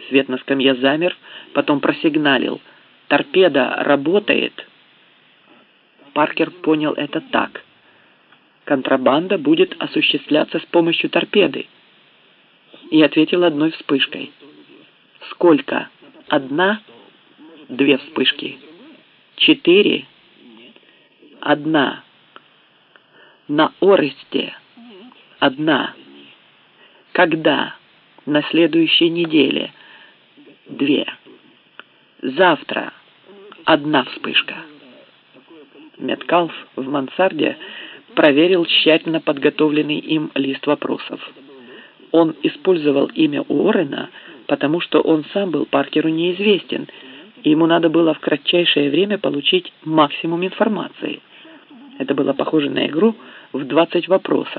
Свет на скамье замер, потом просигналил. «Торпеда работает!» Паркер понял это так. Контрабанда будет осуществляться с помощью торпеды. И ответил одной вспышкой. «Сколько? Одна?» «Две вспышки». «4?» «Одна». «На Оресте?» «Одна». «Когда?» «На следующей неделе?» «Две». «Завтра?» «Одна вспышка». Меткалф в мансарде проверил тщательно подготовленный им лист вопросов. Он использовал имя Уоррена, потому что он сам был Паркеру неизвестен, и ему надо было в кратчайшее время получить максимум информации. Это было похоже на игру в 20 вопросов.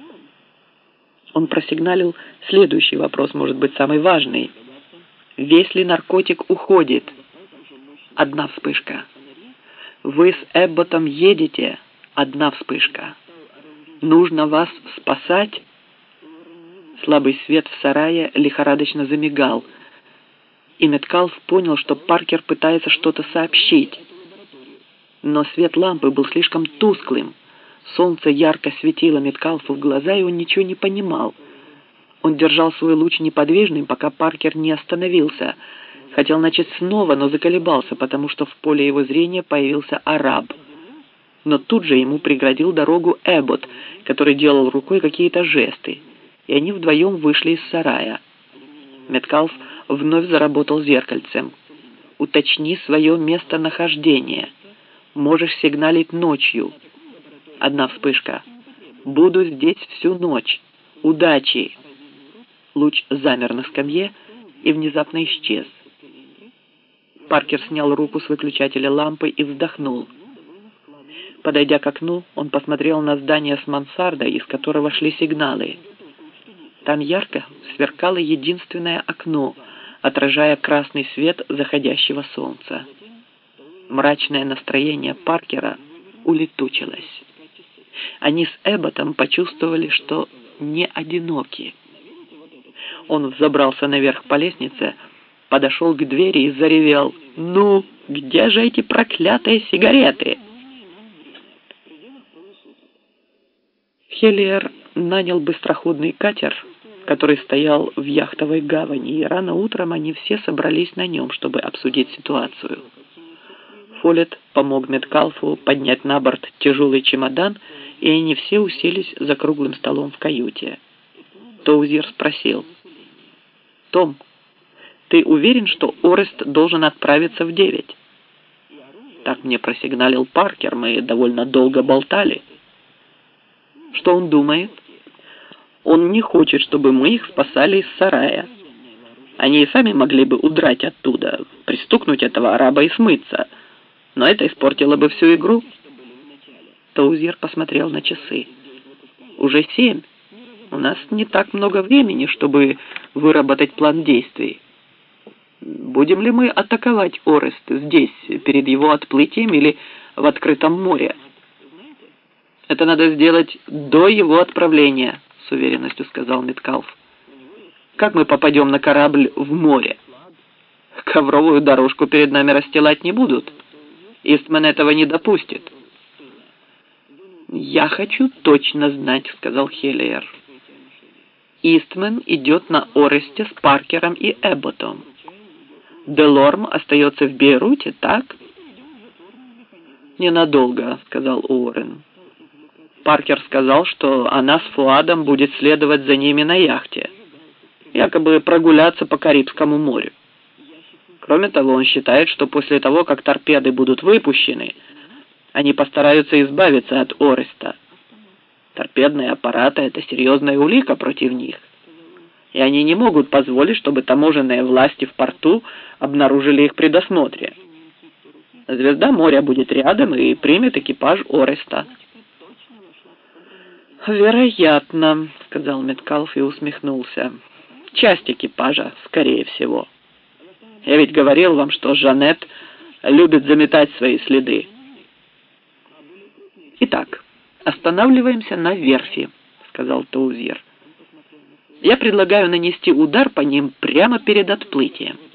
Он просигналил следующий вопрос, может быть, самый важный. «Весь ли наркотик уходит?» Одна вспышка. «Вы с Эбботом едете?» Одна вспышка. «Нужно вас спасать?» Слабый свет в сарае лихорадочно замигал, и Меткалф понял, что Паркер пытается что-то сообщить. Но свет лампы был слишком тусклым. Солнце ярко светило Меткалфу в глаза, и он ничего не понимал. Он держал свой луч неподвижным, пока Паркер не остановился. Хотел начать снова, но заколебался, потому что в поле его зрения появился араб. Но тут же ему преградил дорогу Эббот, который делал рукой какие-то жесты, и они вдвоем вышли из сарая. Меткалф вновь заработал зеркальцем. «Уточни свое местонахождение. Можешь сигналить ночью». Одна вспышка. «Буду здесь всю ночь. Удачи!» Луч замер на скамье и внезапно исчез. Паркер снял руку с выключателя лампы и вздохнул. Подойдя к окну, он посмотрел на здание с мансардой, из которого шли сигналы. Там ярко сверкало единственное окно, отражая красный свет заходящего солнца. Мрачное настроение Паркера улетучилось. Они с Эбботом почувствовали, что не одиноки. Он взобрался наверх по лестнице, подошел к двери и заревел: «Ну, где же эти проклятые сигареты?» Хеллиер нанял быстроходный катер, который стоял в яхтовой гавани, и рано утром они все собрались на нем, чтобы обсудить ситуацию. Фоллетт помог Меткалфу поднять на борт тяжелый чемодан, и они все уселись за круглым столом в каюте. Тоузер спросил: «Том, ты уверен, что Орест должен отправиться в 9?» «Так мне просигналил Паркер, мы довольно долго болтали». «Что он думает?» «Он не хочет, чтобы мы их спасали из сарая. Они и сами могли бы удрать оттуда, пристукнуть этого араба и смыться, но это испортило бы всю игру». Тоузер посмотрел на часы. «Уже 7. У нас не так много времени, чтобы выработать план действий. Будем ли мы атаковать Орест здесь, перед его отплытием, или в открытом море?» «Это надо сделать до его отправления», — с уверенностью сказал Меткалф. «Как мы попадем на корабль в море? Ковровую дорожку перед нами расстилать не будут. Истман этого не допустит». «Я хочу точно знать», — сказал Хеллиер. «Истман идет на Оресте с Паркером и Эбботом. Делорм остается в Бейруте, так?» «Ненадолго», — сказал Уоррен. «Паркер сказал, что она с Фуадом будет следовать за ними на яхте, якобы прогуляться по Карибскому морю. Кроме того, он считает, что после того, как торпеды будут выпущены, они постараются избавиться от Ореста. Торпедные аппараты — это серьезная улика против них, и они не могут позволить, чтобы таможенные власти в порту обнаружили их при досмотре. Звезда моря будет рядом и примет экипаж Ореста». «Вероятно», — сказал Меткалф и усмехнулся. «Часть экипажа, скорее всего. Я ведь говорил вам, что Жанет любит заметать свои следы». «Итак, останавливаемся на верфи», — сказал Тоузер. Я предлагаю нанести удар по ним прямо перед отплытием.